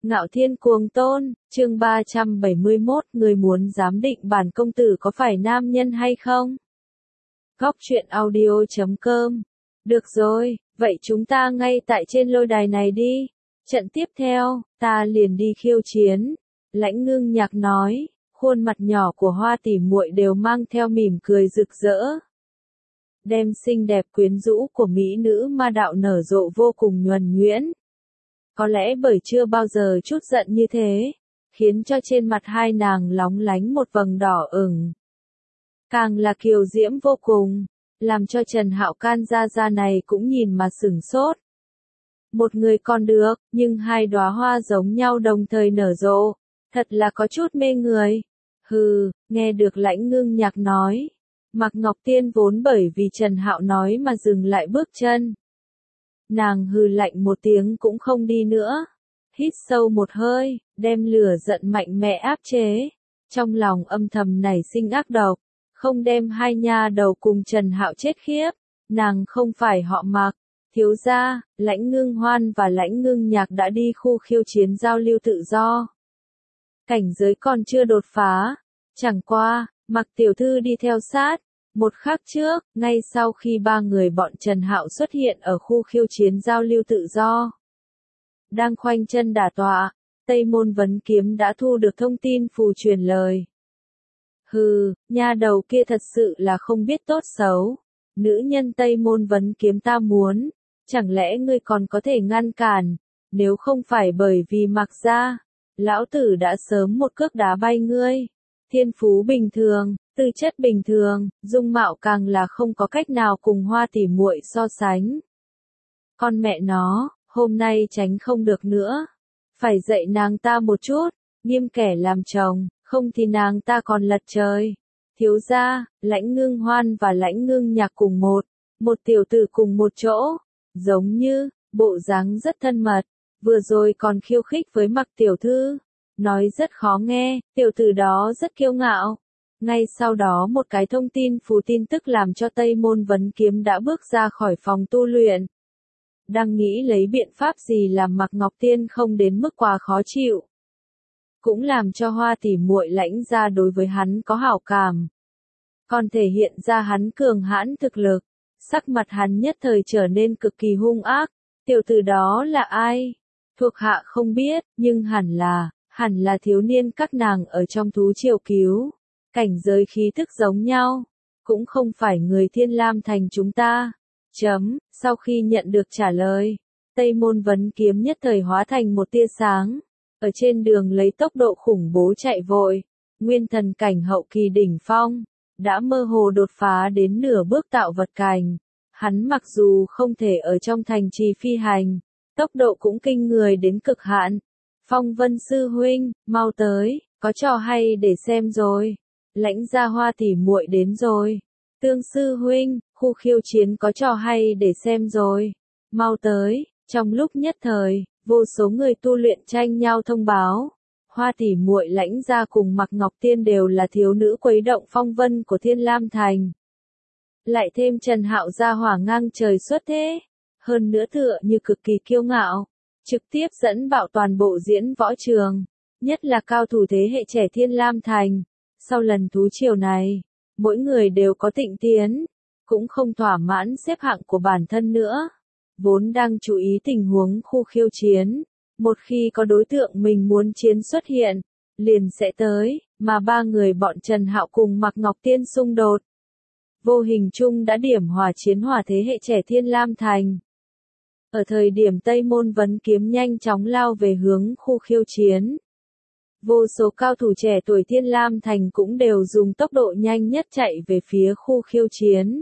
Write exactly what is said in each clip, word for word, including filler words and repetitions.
Ngạo Thiên Cuồng Tôn, chương ba trăm bảy mươi mốt, người muốn giám định bản công tử có phải nam nhân hay không? Góc truyện audio chấm com. Được rồi, vậy chúng ta ngay tại trên lôi đài này đi. Trận tiếp theo, ta liền đi khiêu chiến. Lãnh Ngưng Nhạc nói, khuôn mặt nhỏ của Hoa tỷ muội đều mang theo mỉm cười rực rỡ. Đem xinh đẹp quyến rũ của mỹ nữ ma đạo nở rộ vô cùng nhuần nhuyễn. Có lẽ bởi chưa bao giờ chút giận như thế, khiến cho trên mặt hai nàng lóng lánh một vầng đỏ ửng. Càng là kiều diễm vô cùng, làm cho Trần Hạo can gia gia này cũng nhìn mà sửng sốt. Một người còn được, nhưng hai đóa hoa giống nhau đồng thời nở rộ, thật là có chút mê người. Hừ, nghe được Lãnh Ngưng Nhạc nói, Mạc Ngọc Tiên vốn bởi vì Trần Hạo nói mà dừng lại bước chân. Nàng hừ lạnh một tiếng cũng không đi nữa. Hít sâu một hơi, đem lửa giận mạnh mẽ áp chế. Trong lòng âm thầm nảy sinh ác độc, không đem hai nha đầu cùng Trần Hạo chết khiếp. Nàng không phải họ Mạc. Thiếu gia, Lãnh Ngưng Hoan và Lãnh Ngưng Nhạc đã đi khu khiêu chiến giao lưu tự do. Cảnh giới còn chưa đột phá. Chẳng qua, Mạc tiểu thư đi theo sát. Một khắc trước, ngay sau khi ba người bọn Trần Hạo xuất hiện ở khu khiêu chiến giao lưu tự do. Đang khoanh chân đả tọa, Tây Môn Vấn Kiếm đã thu được thông tin phù truyền lời. Hừ, nha đầu kia thật sự là không biết tốt xấu. Nữ nhân Tây Môn Vấn Kiếm ta muốn, chẳng lẽ ngươi còn có thể ngăn cản, nếu không phải bởi vì Mạc gia, lão tử đã sớm một cước đá bay ngươi. Thiên phú bình thường, tư chất bình thường, dung mạo càng là không có cách nào cùng Hoa tỷ muội so sánh. Con mẹ nó, hôm nay tránh không được nữa. Phải dạy nàng ta một chút, nghiêm kẻ làm chồng, không thì nàng ta còn lật trời. Thiếu gia, Lãnh Ngưng Hoan và Lãnh Ngưng Nhạc cùng một, một tiểu tử cùng một chỗ, giống như, bộ dáng rất thân mật, vừa rồi còn khiêu khích với Mạc tiểu thư. Nói rất khó nghe, tiểu tử đó rất kiêu ngạo. Ngay sau đó một cái thông tin phù tin tức làm cho Tây Môn Vấn Kiếm đã bước ra khỏi phòng tu luyện. Đang nghĩ lấy biện pháp gì làm Mạc Ngọc Tiên không đến mức quá khó chịu. Cũng làm cho Hoa tỷ muội Lãnh gia đối với hắn có hảo cảm. Còn thể hiện ra hắn cường hãn thực lực. Sắc mặt hắn nhất thời trở nên cực kỳ hung ác. Tiểu tử đó là ai? Thuộc hạ không biết, nhưng hẳn là... Hẳn là thiếu niên các nàng ở trong thú triều cứu. Cảnh giới khí thức giống nhau. Cũng không phải người Thiên Lam thành chúng ta. Chấm, sau khi nhận được trả lời. Tây Môn Vấn Kiếm nhất thời hóa thành một tia sáng. Ở trên đường lấy tốc độ khủng bố chạy vội. Nguyên thần cảnh hậu kỳ đỉnh phong. Đã mơ hồ đột phá đến nửa bước tạo vật cảnh. Hắn mặc dù không thể ở trong thành trì phi hành. Tốc độ cũng kinh người đến cực hạn. Phong Vân sư huynh, mau tới, có trò hay để xem rồi. Lãnh gia Hoa tỷ muội đến rồi. Tương sư huynh, khu khiêu chiến có trò hay để xem rồi. Mau tới, trong lúc nhất thời, vô số người tu luyện tranh nhau thông báo. Hoa tỷ muội Lãnh gia cùng Mạc Ngọc Tiên đều là thiếu nữ quấy động phong vân của Thiên Lam thành. Lại thêm Trần Hạo gia hỏa ngang trời xuất thế. Hơn nữa tựa như cực kỳ kiêu ngạo. Trực tiếp dẫn bạo toàn bộ diễn võ trường, nhất là cao thủ thế hệ trẻ Thiên Lam thành. Sau lần thú triều này, mỗi người đều có tịnh tiến, cũng không thỏa mãn xếp hạng của bản thân nữa. Vốn đang chú ý tình huống khu khiêu chiến, một khi có đối tượng mình muốn chiến xuất hiện, liền sẽ tới, mà ba người bọn Trần Hạo cùng Mạc Ngọc Tiên xung đột. Vô hình chung đã điểm hòa chiến hỏa thế hệ trẻ Thiên Lam thành. Ở thời điểm Tây Môn Vấn Kiếm nhanh chóng lao về hướng khu khiêu chiến. Vô số cao thủ trẻ tuổi Thiên Lam thành cũng đều dùng tốc độ nhanh nhất chạy về phía khu khiêu chiến.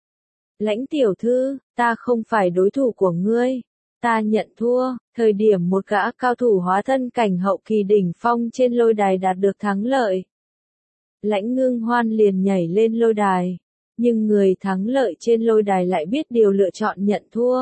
Lãnh tiểu thư, ta không phải đối thủ của ngươi. Ta nhận thua. Thời điểm một gã cao thủ hóa thân cảnh hậu kỳ đỉnh phong trên lôi đài đạt được thắng lợi. Lãnh Ngưng Hoan liền nhảy lên lôi đài. Nhưng người thắng lợi trên lôi đài lại biết điều lựa chọn nhận thua.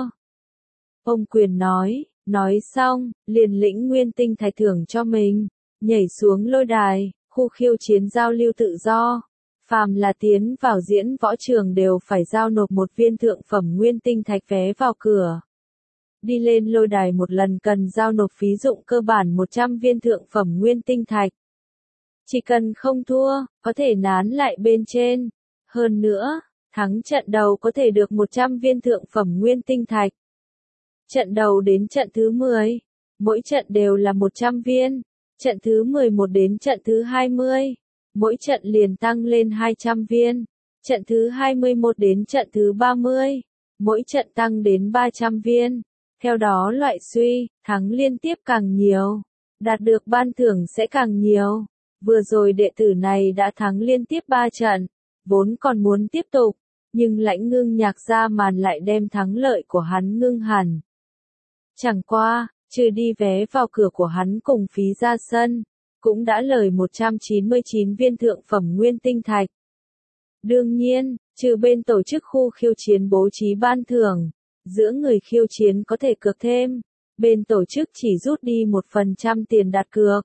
Ông quyền nói, nói xong, liền lĩnh nguyên tinh thạch thưởng cho mình, nhảy xuống lôi đài, khu khiêu chiến giao lưu tự do. Phàm là tiến vào diễn võ trường đều phải giao nộp một viên thượng phẩm nguyên tinh thạch vé vào cửa. Đi lên lôi đài một lần cần giao nộp phí dụng cơ bản một trăm viên thượng phẩm nguyên tinh thạch. Chỉ cần không thua, có thể nán lại bên trên. Hơn nữa, thắng trận đầu có thể được một trăm viên thượng phẩm nguyên tinh thạch. Trận đầu đến trận thứ mười, mỗi trận đều là một trăm viên. Trận thứ mười một đến trận thứ hai mươi, mỗi trận liền tăng lên hai trăm viên. Trận thứ hai mươi mốt đến trận thứ ba mươi, mỗi trận tăng đến ba trăm viên. Theo đó loại suy, thắng liên tiếp càng nhiều, đạt được ban thưởng sẽ càng nhiều. Vừa rồi đệ tử này đã thắng liên tiếp ba trận, vốn còn muốn tiếp tục, nhưng Lãnh Ngưng Nhạc ra màn lại đem thắng lợi của hắn ngưng hẳn. Chẳng qua, trừ đi vé vào cửa của hắn cùng phí ra sân, cũng đã lời một trăm chín mươi chín viên thượng phẩm nguyên tinh thạch. Đương nhiên, trừ bên tổ chức khu khiêu chiến bố trí ban thưởng, giữa người khiêu chiến có thể cược thêm, bên tổ chức chỉ rút đi một phần trăm tiền đặt cược.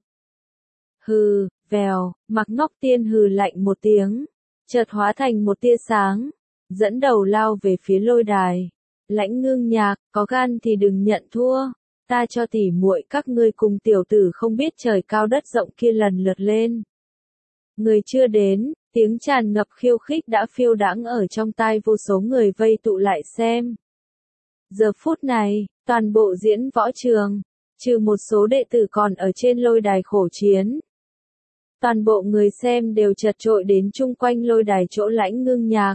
Hừ, vèo, Mạc Ngọc Tiên hừ lạnh một tiếng, chợt hóa thành một tia sáng, dẫn đầu lao về phía lôi đài. Lãnh Ngưng Nhạc, có gan thì đừng nhận thua, ta cho tỉ muội các ngươi cùng tiểu tử không biết trời cao đất rộng kia lần lượt lên. Người chưa đến, tiếng tràn ngập khiêu khích đã phiêu đãng ở trong tai vô số người vây tụ lại xem. Giờ phút này, toàn bộ diễn võ trường, trừ một số đệ tử còn ở trên lôi đài khổ chiến. Toàn bộ người xem đều chật trội đến chung quanh lôi đài chỗ Lãnh Ngưng Nhạc.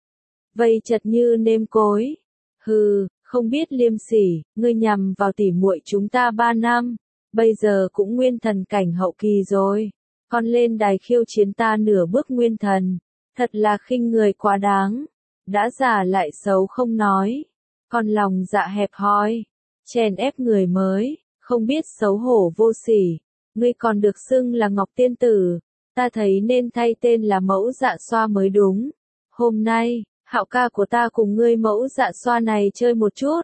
Vây chật như nêm cối. Hừ, không biết liêm sỉ, ngươi nhằm vào tỉ muội chúng ta ba năm, bây giờ cũng nguyên thần cảnh hậu kỳ rồi. Còn lên đài khiêu chiến ta nửa bước nguyên thần, thật là khinh người quá đáng. Đã già lại xấu không nói, còn lòng dạ hẹp hòi, chèn ép người mới, không biết xấu hổ vô sỉ. Ngươi còn được xưng là Ngọc Tiên Tử, ta thấy nên thay tên là Mẫu Dạ Xoa mới đúng. Hôm nay, Hạo ca của ta cùng ngươi Mẫu Dạ Xoa này chơi một chút.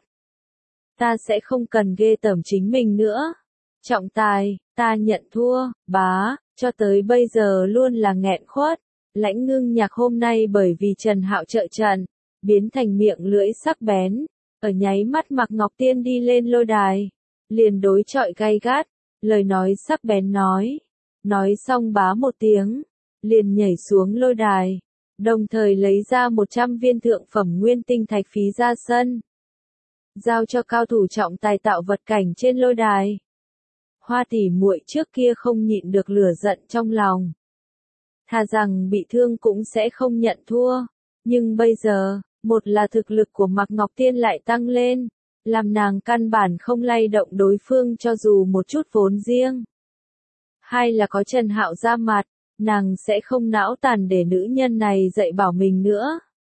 Ta sẽ không cần ghê tởm chính mình nữa. Trọng tài, ta nhận thua, bá, cho tới bây giờ luôn là nghẹn khuất. Lãnh Ngưng Nhạc hôm nay bởi vì Trần Hạo trợ trận, biến thành miệng lưỡi sắc bén, ở nháy mắt Mạc Ngọc Tiên đi lên lôi đài, liền đối chọi gay gắt, lời nói sắc bén nói, nói xong bá một tiếng, liền nhảy xuống lôi đài, đồng thời lấy ra một trăm viên thượng phẩm nguyên tinh thạch phí ra sân, giao cho cao thủ trọng tài tạo vật cảnh trên lôi đài. Hoa tỷ muội trước kia không nhịn được lửa giận trong lòng, thà rằng bị thương cũng sẽ không nhận thua, nhưng bây giờ, một là thực lực của Mạc Ngọc Tiên lại tăng lên, làm nàng căn bản không lay động đối phương cho dù một chút vốn riêng. Hai là có Trần Hạo ra mặt, nàng sẽ không não tàn để nữ nhân này dạy bảo mình nữa.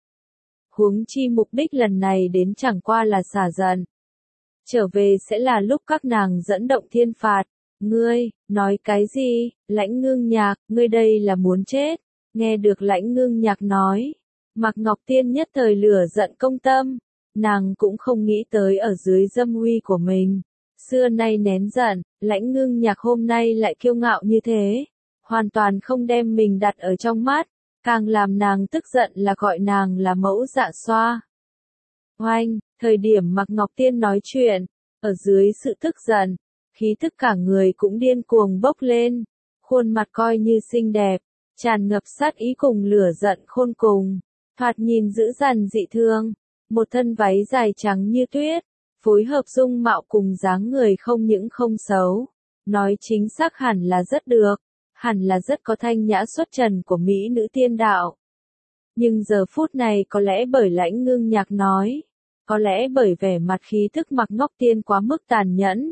Huống chi mục đích lần này đến chẳng qua là xả giận. Trở về sẽ là lúc các nàng dẫn động thiên phạt. Ngươi, nói cái gì, Lãnh Ngưng Nhạc, ngươi đây là muốn chết. Nghe được Lãnh Ngưng Nhạc nói, Mạc Ngọc Tiên nhất thời lửa giận công tâm. Nàng cũng không nghĩ tới ở dưới dâm uy của mình. Xưa nay nén giận, Lãnh Ngưng Nhạc hôm nay lại kiêu ngạo như thế. Hoàn toàn không đem mình đặt ở trong mắt. Càng làm nàng tức giận là gọi nàng là Mẫu Dạ Xoa. Oanh, thời điểm Mạc Ngọc Tiên nói chuyện, ở dưới sự tức giận, khí tức cả người cũng điên cuồng bốc lên. Khuôn mặt coi như xinh đẹp, tràn ngập sát ý cùng lửa giận khôn cùng. Thoạt nhìn dữ dằn dị thương. Một thân váy dài trắng như tuyết, phối hợp dung mạo cùng dáng người không những không xấu, nói chính xác hẳn là rất được, hẳn là rất có thanh nhã xuất trần của mỹ nữ tiên đạo. Nhưng giờ phút này có lẽ bởi Lãnh Ngưng Nhạc nói, có lẽ bởi vẻ mặt khí thức Mạc Ngọc Tiên quá mức tàn nhẫn.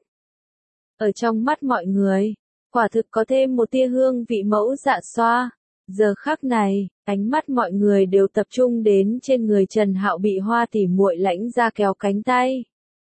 Ở trong mắt mọi người, quả thực có thêm một tia hương vị Mẫu Dạ Xoa. Giờ khắc này, ánh mắt mọi người đều tập trung đến trên người Trần Hạo bị Hoa tỷ muội Lãnh ra kéo cánh tay.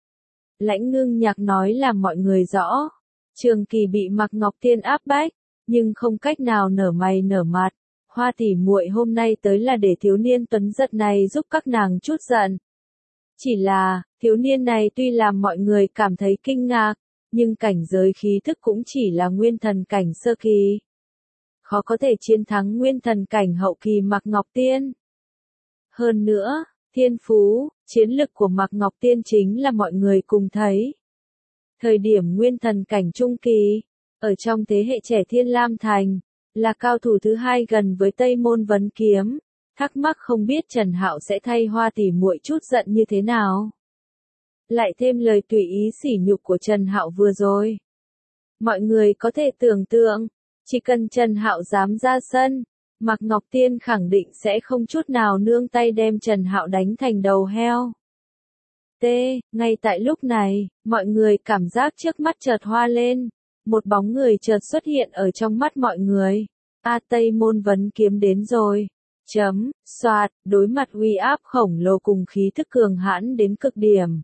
Lãnh Ngưng Nhạc nói làm mọi người rõ, Trường Kỳ bị Mạc Ngọc Tiên áp bách, nhưng không cách nào nở mày nở mặt. Hoa tỷ muội hôm nay tới là để thiếu niên tuấn giật này giúp các nàng chút giận. Chỉ là, thiếu niên này tuy làm mọi người cảm thấy kinh ngạc, nhưng cảnh giới khí thức cũng chỉ là nguyên thần cảnh sơ kỳ. Khó có thể chiến thắng nguyên thần cảnh hậu kỳ Mạc Ngọc Tiên. Hơn nữa, thiên phú, chiến lực của Mạc Ngọc Tiên chính là mọi người cùng thấy. Thời điểm nguyên thần cảnh trung kỳ, ở trong thế hệ trẻ Thiên Lam Thành, là cao thủ thứ hai gần với Tây Môn Vấn Kiếm, thắc mắc không biết Trần Hạo sẽ thay Hoa tỷ muội chút giận như thế nào. Lại thêm lời tùy ý sỉ nhục của Trần Hạo vừa rồi. Mọi người có thể tưởng tượng, chỉ cần Trần Hạo dám ra sân, Mạc Ngọc Tiên khẳng định sẽ không chút nào nương tay đem Trần Hạo đánh thành đầu heo. T. Ngay tại lúc này, mọi người cảm giác trước mắt chợt hoa lên, một bóng người chợt xuất hiện ở trong mắt mọi người. A Tây Môn Vấn Kiếm đến rồi. Chấm, soạt, đối mặt uy áp khổng lồ cùng khí thức cường hãn đến cực điểm.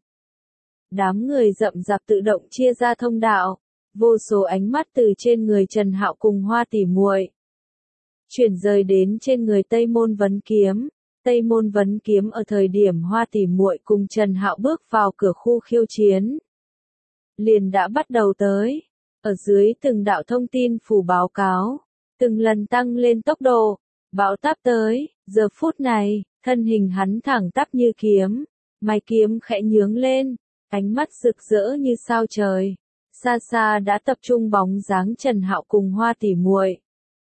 Đám người rậm rạp tự động chia ra thông đạo, vô số ánh mắt từ trên người Trần Hạo cùng Hoa tỷ muội chuyển rời đến trên người Tây Môn Vấn Kiếm. Tây Môn Vấn Kiếm ở thời điểm Hoa tỷ muội cùng Trần Hạo bước vào cửa khu khiêu chiến, liền đã bắt đầu tới, ở dưới từng đạo thông tin phủ báo cáo, từng lần tăng lên tốc độ, bão táp tới, giờ phút này, thân hình hắn thẳng tắp như kiếm, mày kiếm khẽ nhướng lên, ánh mắt rực rỡ như sao trời, xa xa đã tập trung bóng dáng Trần Hạo cùng Hoa tỷ muội.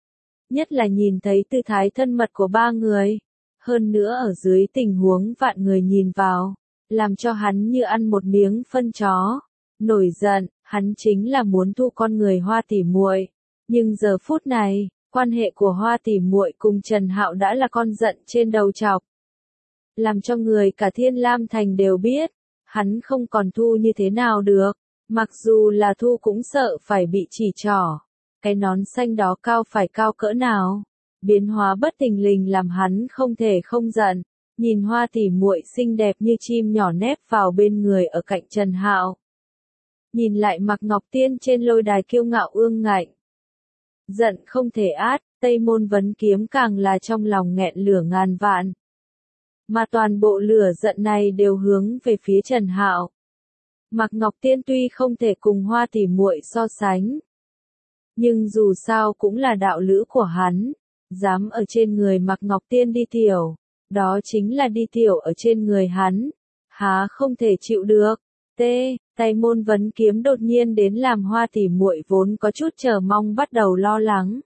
Nhất là nhìn thấy tư thái thân mật của ba người, hơn nữa ở dưới tình huống vạn người nhìn vào, làm cho hắn như ăn một miếng phân chó. Nổi giận, hắn chính là muốn thu con người Hoa tỷ muội, nhưng giờ phút này, quan hệ của Hoa tỷ muội cùng Trần Hạo đã là con giận trên đầu chọc. Làm cho người cả Thiên Lam Thành đều biết, hắn không còn thu như thế nào được, mặc dù là thu cũng sợ phải bị chỉ trỏ. Cái nón xanh đó cao phải cao cỡ nào? Biến hóa bất thình lình làm hắn không thể không giận, nhìn Hoa tỷ muội xinh đẹp như chim nhỏ nép vào bên người ở cạnh Trần Hạo. Nhìn lại Mạc Ngọc Tiên trên lôi đài kiêu ngạo ương ngạnh. Giận không thể át, Tây Môn Vấn Kiếm càng là trong lòng nghẹn lửa ngàn vạn. Mà toàn bộ lửa giận này đều hướng về phía Trần Hạo. Mạc Ngọc Tiên tuy không thể cùng Hoa tỷ muội so sánh, nhưng dù sao cũng là đạo lữ của hắn, dám ở trên người Mạc Ngọc Tiên đi tiểu, đó chính là đi tiểu ở trên người hắn, há không thể chịu được. T. Tây Môn Vấn Kiếm đột nhiên đến làm Hoa tỷ muội vốn có chút chờ mong bắt đầu lo lắng.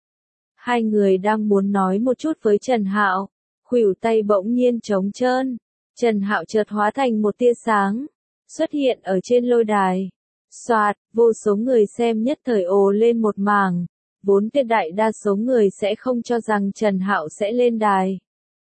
Hai người đang muốn nói một chút với Trần Hạo, khuỷu tay bỗng nhiên trống trơn, Trần Hạo chợt hóa thành một tia sáng, xuất hiện ở trên lôi đài. Soạt, vô số người xem nhất thời ồ lên một mảng, vốn tuyệt đại đa số người sẽ không cho rằng Trần Hạo sẽ lên đài.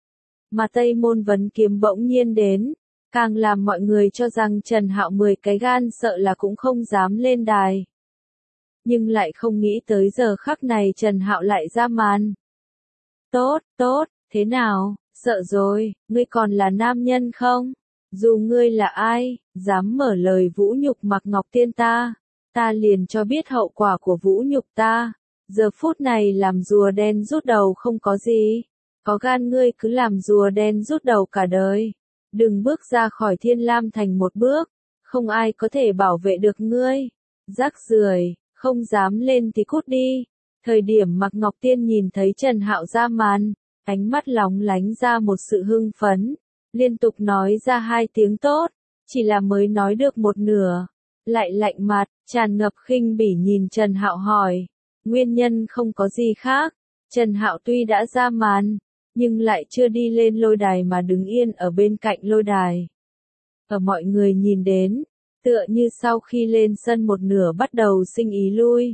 Mà Tây Môn Vấn Kiếm bỗng nhiên đến, càng làm mọi người cho rằng Trần Hạo mười cái gan sợ là cũng không dám lên đài. Nhưng lại không nghĩ tới giờ khắc này Trần Hạo lại ra màn. Tốt, tốt, thế nào, sợ rồi, ngươi còn là nam nhân không? Dù ngươi là ai, dám mở lời vũ nhục Mạc Ngọc Tiên ta, ta liền cho biết hậu quả của vũ nhục ta. Giờ phút này làm rùa đen rút đầu không có gì. Có gan ngươi cứ làm rùa đen rút đầu cả đời. Đừng bước ra khỏi Thiên Lam Thành một bước, không ai có thể bảo vệ được ngươi. Rác rưởi, không dám lên thì cút đi. Thời điểm Mạc Ngọc Tiên nhìn thấy Trần Hạo ra màn, ánh mắt lóng lánh ra một sự hưng phấn, liên tục nói ra hai tiếng tốt, chỉ là mới nói được một nửa, lại lạnh mặt, tràn ngập khinh bỉ nhìn Trần Hạo hỏi, nguyên nhân không có gì khác, Trần Hạo tuy đã ra màn, nhưng lại chưa đi lên lôi đài mà đứng yên ở bên cạnh lôi đài. Ở mọi người nhìn đến, tựa như sau khi lên sân một nửa bắt đầu sinh ý lui.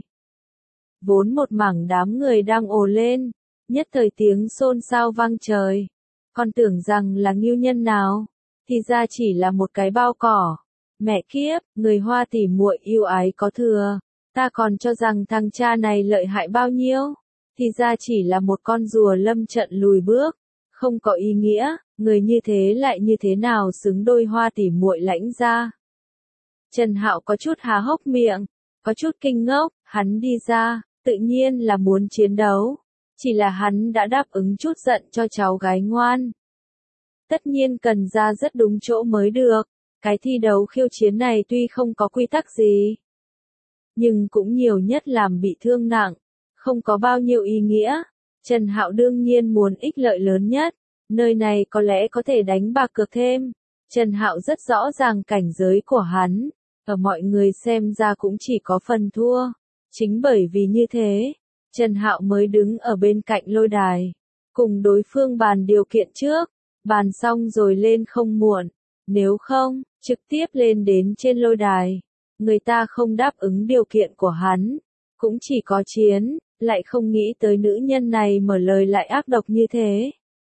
Vốn một mảng đám người đang ồ lên, nhất thời tiếng xôn xao vang trời. Còn tưởng rằng là ngưu nhân nào, thì ra chỉ là một cái bao cỏ. Mẹ kiếp, người Hoa tỷ muội yêu ái có thừa, ta còn cho rằng thằng cha này lợi hại bao nhiêu, thì ra chỉ là một con rùa lâm trận lùi bước, không có ý nghĩa, người như thế lại như thế nào xứng đôi Hoa tỷ muội lãnh ra. Trần Hạo có chút há hốc miệng, có chút kinh ngốc, hắn đi ra, tự nhiên là muốn chiến đấu. Chỉ là hắn đã đáp ứng chút giận cho cháu gái ngoan. Tất nhiên cần ra rất đúng chỗ mới được. Cái thi đấu khiêu chiến này tuy không có quy tắc gì, nhưng cũng nhiều nhất làm bị thương nặng, không có bao nhiêu ý nghĩa. Trần Hạo đương nhiên muốn ích lợi lớn nhất, Nơi này có lẽ có thể đánh bạc cược thêm. Trần Hạo rất rõ ràng cảnh giới của hắn, ở mọi người xem ra cũng chỉ có phần thua. Chính bởi vì như thế, Trần Hạo mới đứng ở bên cạnh lôi đài, cùng đối phương bàn điều kiện trước, bàn xong rồi lên không muộn, nếu không, trực tiếp lên đến trên lôi đài. Người ta không đáp ứng điều kiện của hắn, cũng chỉ có chiến, lại không nghĩ tới nữ nhân này mở lời lại ác độc như thế.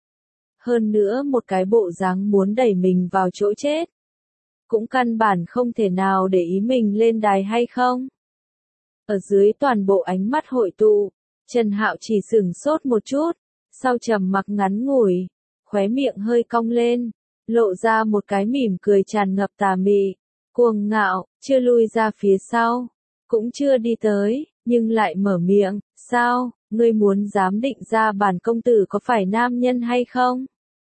Hơn nữa một cái bộ dáng muốn đẩy mình vào chỗ chết. Cũng căn bản không thể nào để ý mình lên đài hay không. Ở dưới toàn bộ ánh mắt hội tụ, Trần Hạo chỉ sửng sốt một chút, sau trầm mặc ngắn ngủi, khóe miệng hơi cong lên, lộ ra một cái mỉm cười tràn ngập tà mị, cuồng ngạo, chưa lui ra phía sau, cũng chưa đi tới, nhưng lại mở miệng, sao, ngươi muốn giám định ra bản công tử có phải nam nhân hay không?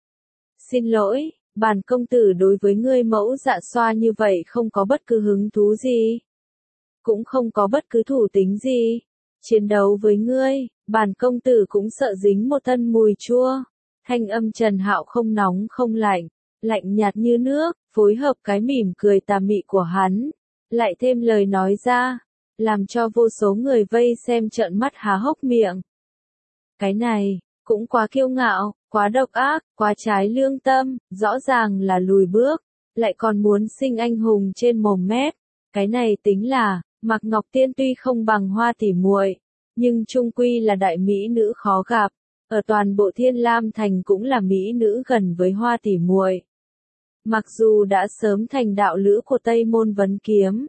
Xin lỗi, bản công tử đối với ngươi mẫu dạ xoa như vậy không có bất cứ hứng thú gì. Cũng không có bất cứ thủ tính gì. Chiến đấu với ngươi, bản công tử cũng sợ dính một thân mùi chua. Thanh âm Trần Hạo không nóng không lạnh, lạnh nhạt như nước, phối hợp cái mỉm cười tà mị của hắn, lại thêm lời nói ra, làm cho vô số người vây xem trợn mắt há hốc miệng. Cái này, cũng quá kiêu ngạo, quá độc ác, quá trái lương tâm, rõ ràng là lùi bước, lại còn muốn sinh anh hùng trên mồm mép. Cái này tính là, Mạc Ngọc Tiên tuy không bằng Hoa tỷ muội, nhưng chung quy là đại mỹ nữ khó gặp, ở toàn bộ Thiên Lam Thành cũng là mỹ nữ gần với Hoa tỷ muội. Mặc dù đã sớm thành đạo lữ của Tây Môn Vấn Kiếm.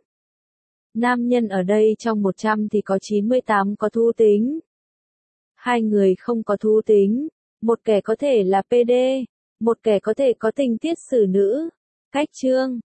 Nam nhân ở đây trong một trăm thì có chín mươi tám có thú tính. Hai người không có thú tính, một kẻ có thể là pê đê, một kẻ có thể có tình tiết xử nữ. Cách chương